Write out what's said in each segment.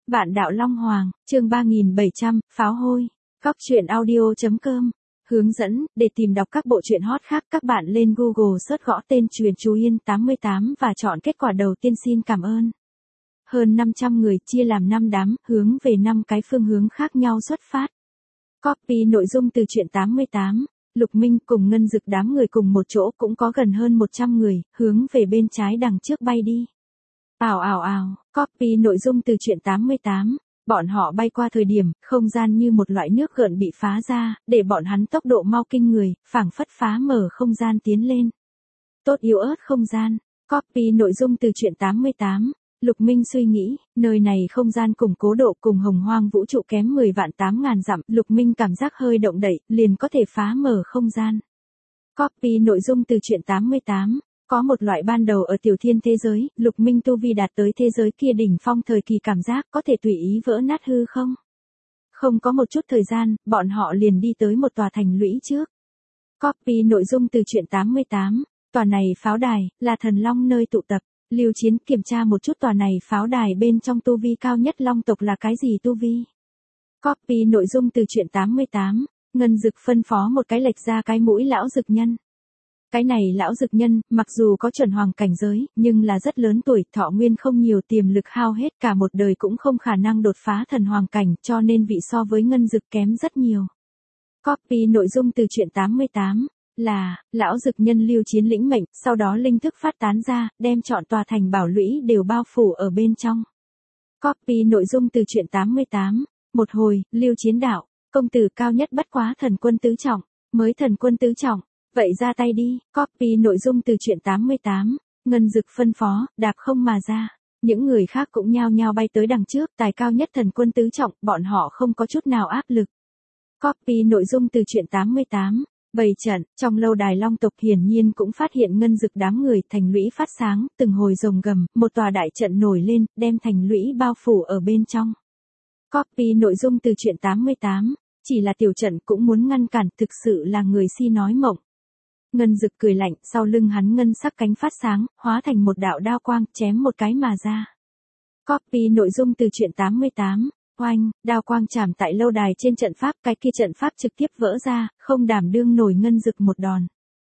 Vạn đạo Long Hoàng, chương 3700, pháo hôi. Góc truyện audio.com. Hướng dẫn, để tìm đọc các bộ truyện hot khác các bạn lên Google search gõ tên Truyện Chú Yên 88 và chọn kết quả đầu tiên xin cảm ơn. Hơn 500 người chia làm 5 đám, hướng về 5 cái phương hướng khác nhau xuất phát. Copy nội dung từ truyện 88. Lục Minh cùng Ngân Dực đám người cùng một chỗ cũng có gần hơn 100 người, hướng về bên trái đằng trước bay đi. Ào ào ào, copy nội dung từ truyện 88. Bọn họ bay qua thời điểm, không gian như một loại nước gợn bị phá ra, để bọn hắn tốc độ mau kinh người, phảng phất phá mở không gian tiến lên. Tốt yếu ớt không gian. Copy nội dung từ truyện 88. Lục Minh suy nghĩ, nơi này không gian cùng cố độ cùng hồng hoang vũ trụ kém 10 vạn 8 ngàn dặm, Lục Minh cảm giác hơi động đậy, liền có thể phá mở không gian. Copy nội dung từ truyện 88. Có một loại ban đầu ở tiểu thiên thế giới, Lục Minh tu vi đạt tới thế giới kia đỉnh phong thời kỳ cảm giác có thể tùy ý vỡ nát hư không. Không có một chút thời gian, bọn họ liền đi tới một tòa thành lũy trước. Copy nội dung từ truyện 88. Tòa này pháo đài, là thần long nơi tụ tập. Lưu Chiến kiểm tra một chút tòa này pháo đài bên trong tu vi cao nhất long tộc là cái gì tu vi. Copy nội dung từ truyện 88. Ngân Dực phân phó một cái lệch ra cái mũi lão dực nhân. Cái này lão dực nhân, mặc dù có chuẩn hoàng cảnh giới, nhưng là rất lớn tuổi, thọ nguyên không nhiều, tiềm lực hao hết, cả một đời cũng không khả năng đột phá thần hoàng cảnh, cho nên vị so với Ngân Dực kém rất nhiều. Copy nội dung từ truyện 88. Là, lão dực nhân Lưu Chiến lĩnh mệnh, sau đó linh thức phát tán ra, đem trọn tòa thành bảo lũy đều bao phủ ở bên trong. Copy nội dung từ truyện 88. Một hồi, Lưu Chiến đạo, công tử cao nhất bất quá thần quân tứ trọng, mới thần quân tứ trọng, vậy ra tay đi. Copy nội dung từ truyện 88. Ngân Dực phân phó, đạp không mà ra. Những người khác cũng nhao nhao bay tới đằng trước, tài cao nhất thần quân tứ trọng, bọn họ không có chút nào áp lực. Copy nội dung từ truyện 88. Bày trận, trong lâu đài long tộc hiển nhiên cũng phát hiện Ngân Dực đám người, thành lũy phát sáng, từng hồi rồng gầm, một tòa đại trận nổi lên, đem thành lũy bao phủ ở bên trong. Copy nội dung từ truyện 88. Chỉ là tiểu trận cũng muốn ngăn cản, thực sự là người si nói mộng. Ngân Dực cười lạnh, sau lưng hắn ngân sắc cánh phát sáng, hóa thành một đạo đao quang, chém một cái mà ra. Copy nội dung từ truyện 88. Oanh, đao quang chạm tại lâu đài trên trận pháp, cái kia trận pháp trực tiếp vỡ ra, không đảm đương nổi Ngân Dực một đòn.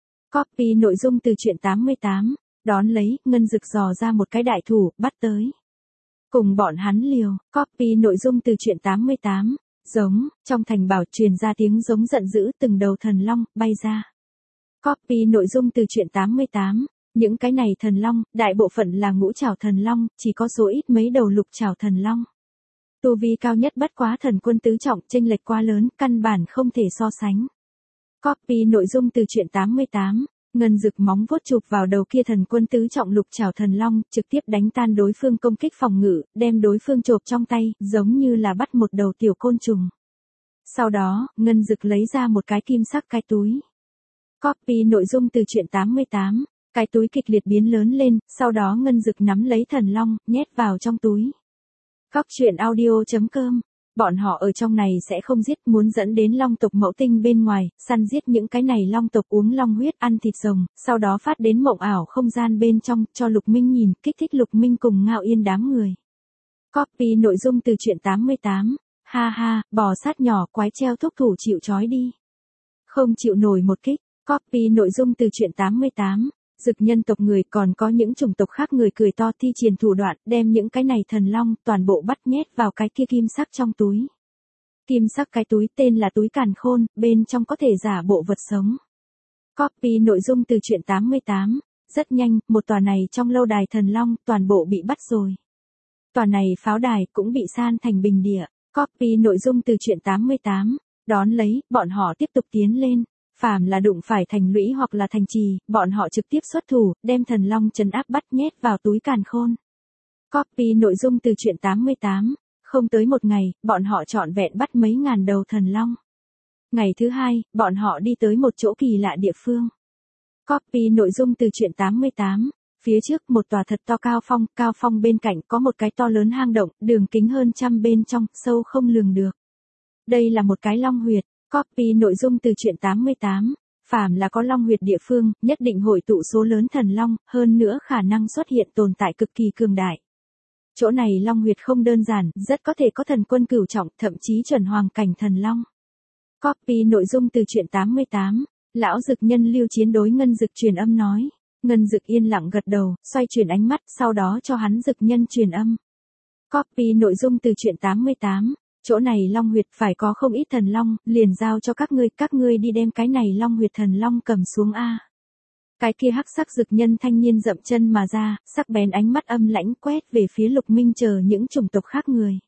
Copy nội dung từ truyện 88. Đón lấy, Ngân Dực dò ra một cái đại thủ, bắt tới. Cùng bọn hắn liều. Copy nội dung từ truyện 88. Giống, trong thành bảo truyền ra tiếng giống giận dữ, từng đầu thần long, bay ra. Copy nội dung từ truyện 88. Những cái này thần long, đại bộ phận là ngũ trảo thần long, chỉ có số ít mấy đầu lục trảo thần long. Tu vi cao nhất bất quá thần quân tứ trọng, chênh lệch quá lớn, căn bản không thể so sánh. Copy nội dung từ truyện 88. Ngân Dực móng vuốt chụp vào đầu kia thần quân tứ trọng lục trảo thần long, trực tiếp đánh tan đối phương công kích phòng ngự, đem đối phương chộp trong tay, giống như là bắt một đầu tiểu côn trùng. Sau đó, Ngân Dực lấy ra một cái kim sắc cái túi. Copy nội dung từ truyện 88. Cái túi kịch liệt biến lớn lên, sau đó Ngân Dực nắm lấy thần long, nhét vào trong túi. Góc truyện audio.com. Bọn họ ở trong này sẽ không giết, muốn dẫn đến long tộc mẫu tinh bên ngoài, săn giết những cái này long tộc uống long huyết ăn thịt rồng, sau đó phát đến mộng ảo không gian bên trong, cho Lục Minh nhìn, kích thích Lục Minh cùng Ngao Yên đám người. Copy nội dung từ truyện 88. Ha ha, bò sát nhỏ quái treo thúc thủ chịu trói đi. Không chịu nổi một kích. Copy nội dung từ truyện 88. Dực nhân tộc người còn có những chủng tộc khác người cười to thi triển thủ đoạn, đem những cái này thần long toàn bộ bắt nhét vào cái kia kim sắc trong túi. Kim sắc cái túi tên là túi càn khôn, bên trong có thể giả bộ vật sống. Copy nội dung từ truyện 88. Rất nhanh, một tòa này trong lâu đài thần long toàn bộ bị bắt rồi. Tòa này pháo đài cũng bị san thành bình địa. Copy nội dung từ truyện 88. Đón lấy, bọn họ tiếp tục tiến lên. Phàm là đụng phải thành lũy hoặc là thành trì, bọn họ trực tiếp xuất thủ, đem thần long trấn áp bắt nhét vào túi càn khôn. Copy nội dung từ truyện 88. Không tới một ngày, bọn họ trọn vẹn bắt mấy ngàn đầu thần long. Ngày thứ hai, bọn họ đi tới một chỗ kỳ lạ địa phương. Copy nội dung từ truyện 88. Phía trước một tòa thật to cao phong bên cạnh có một cái to lớn hang động, đường kính hơn 100 bên trong, sâu không lường được. Đây là một cái long huyệt. Copy nội dung từ truyện 88. Phàm là có long huyệt địa phương, nhất định hội tụ số lớn thần long, hơn nữa khả năng xuất hiện tồn tại cực kỳ cường đại. chỗ này long huyệt không đơn giản, rất có thể có thần quân cửu trọng, thậm chí chuẩn hoàng cảnh thần long. Copy nội dung từ truyện 88, lão dực nhân lưu chiến đối Ngân Dực truyền âm nói. Ngân Dực yên lặng gật đầu, xoay chuyển ánh mắt, sau đó cho hắn dực nhân truyền âm. Copy nội dung từ truyện 88, chỗ này long huyệt phải có không ít thần long, liền giao cho các ngươi đi đem cái này long huyệt thần long cầm xuống a. Cái kia hắc sắc dực nhân thanh niên dậm chân mà ra, sắc bén ánh mắt âm lãnh quét về phía Lục Minh chờ những chủng tộc khác người.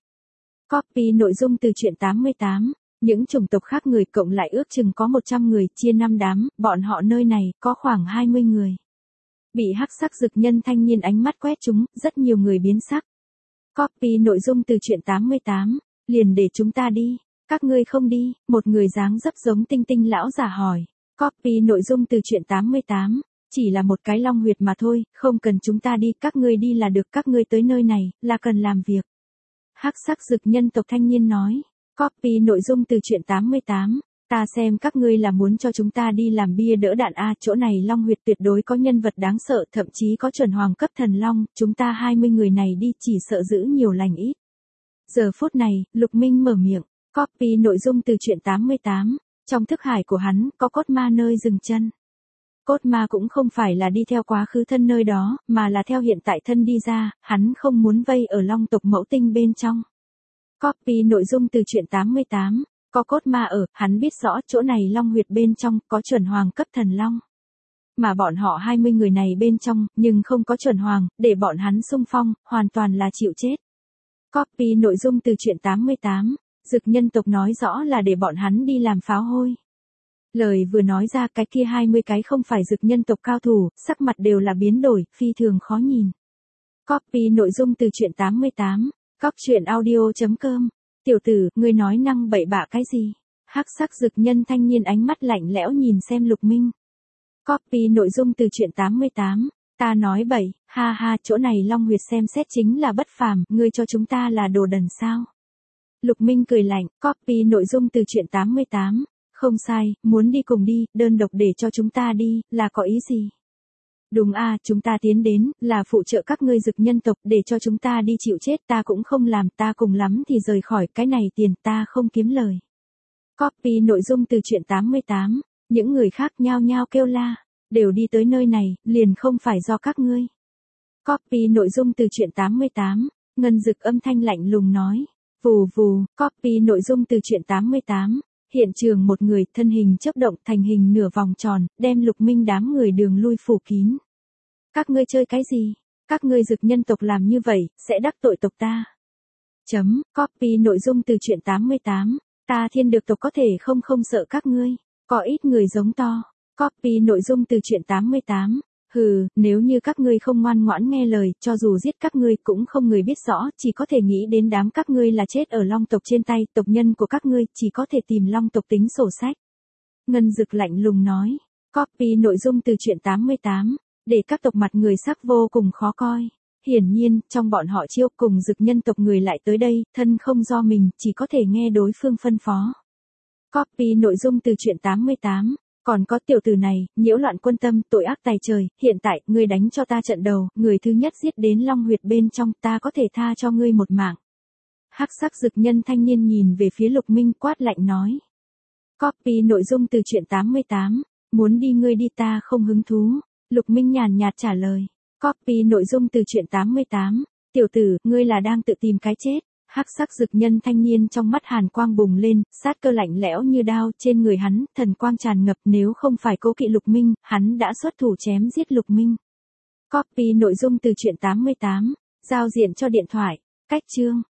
Copy nội dung từ truyện 88, những chủng tộc khác người cộng lại ước chừng có 100 người, chia 5 đám, bọn họ nơi này có khoảng 20 người. Bị hắc sắc dực nhân thanh niên ánh mắt quét chúng, rất nhiều người biến sắc. Copy nội dung từ truyện 88, liền để chúng ta đi, các ngươi không đi, một người dáng dấp giống Tinh Tinh lão giả hỏi. Copy nội dung từ truyện 88, chỉ là một cái long huyệt mà thôi, không cần chúng ta đi, các ngươi đi là được, các ngươi tới nơi này, là cần làm việc. Hắc sắc dực nhân tộc thanh niên nói. Copy nội dung từ truyện 88, ta xem các ngươi là muốn cho chúng ta đi làm bia đỡ đạn a, chỗ này long huyệt tuyệt đối có nhân vật đáng sợ, thậm chí có chuẩn hoàng cấp thần long, chúng ta 20 người này đi chỉ sợ giữ nhiều lành ít. Giờ phút này, Lục Minh mở miệng. Copy nội dung từ truyện 88, trong thức hải của hắn có cốt ma nơi dừng chân. Cốt ma cũng không phải là đi theo quá khứ thân nơi đó, mà là theo hiện tại thân đi ra, hắn không muốn vây ở long tộc mẫu tinh bên trong. Copy nội dung từ truyện 88, có cốt ma ở, hắn biết rõ chỗ này long huyệt bên trong có chuẩn hoàng cấp thần long. Mà bọn họ 20 người này bên trong, nhưng không có chuẩn hoàng, để bọn hắn xung phong, hoàn toàn là chịu chết. Copy nội dung từ truyện 88, dực nhân tộc nói rõ là để bọn hắn đi làm pháo hôi. Lời vừa nói ra cái kia 20 cái không phải dực nhân tộc cao thủ, sắc mặt đều là biến đổi, phi thường khó nhìn. Copy nội dung từ truyện 88, Cóc truyện audio.com. Tiểu tử, ngươi nói năng bậy bạ cái gì? Hắc sắc dực nhân thanh niên ánh mắt lạnh lẽo nhìn xem Lục Minh. Copy nội dung từ truyện 88, ta nói bậy, ha ha, chỗ này long huyệt xem xét chính là bất phàm, ngươi cho chúng ta là đồ đần sao? Lục Minh cười lạnh. Copy nội dung từ truyện 88, không sai, muốn đi cùng đi, đơn độc để cho chúng ta đi, là có ý gì? Đúng a, chúng ta tiến đến, là phụ trợ các ngươi dực nhân tộc, để cho chúng ta đi chịu chết, ta cũng không làm, ta cùng lắm thì rời khỏi, cái này tiền ta không kiếm lời. Copy nội dung từ truyện 88, những người khác nhao nhao kêu la, đều đi tới nơi này, liền không phải do các ngươi. Copy nội dung từ truyện 88, Ngân Dực âm thanh lạnh lùng nói, vù vù. Copy nội dung từ truyện 88, hiện trường một người thân hình chớp động thành hình nửa vòng tròn, đem Lục Minh đám người đường lui phủ kín. Các ngươi chơi cái gì? Các ngươi dực nhân tộc làm như vậy, sẽ đắc tội tộc ta. Copy nội dung từ truyện 88, ta thiên được tộc có thể không sợ các ngươi, có ít người giống to. Copy nội dung từ truyện 88, hừ, nếu như các ngươi không ngoan ngoãn nghe lời, cho dù giết các ngươi cũng không người biết rõ, chỉ có thể nghĩ đến đám các ngươi là chết ở long tộc trên tay, tộc nhân của các ngươi chỉ có thể tìm long tộc tính sổ sách. Ngân Dực lạnh lùng nói. Copy nội dung từ truyện 88, để các tộc mặt người sắc vô cùng khó coi. Hiển nhiên, trong bọn họ Chiêu cùng dực nhân tộc người lại tới đây, thân không do mình, chỉ có thể nghe đối phương phân phó. Copy nội dung từ truyện 88, còn có tiểu tử này, nhiễu loạn quân tâm, tội ác tày trời, hiện tại, ngươi đánh cho ta trận đầu, người thứ nhất giết đến long huyệt bên trong, ta có thể tha cho ngươi một mạng. Hắc sắc dực nhân thanh niên nhìn về phía Lục Minh quát lạnh nói. Copy nội dung từ truyện 88, muốn đi ngươi đi, ta không hứng thú. Lục Minh nhàn nhạt trả lời. Copy nội dung từ truyện 88, tiểu tử, ngươi là đang tự tìm cái chết. Hắc sắc dực nhân thanh niên trong mắt hàn quang bùng lên, sát cơ lạnh lẽo như đao, trên người hắn, thần quang tràn ngập, nếu không phải cố kỵ Lục Minh, hắn đã xuất thủ chém giết Lục Minh. Copy nội dung từ truyện 88, giao diện cho điện thoại, cách chương.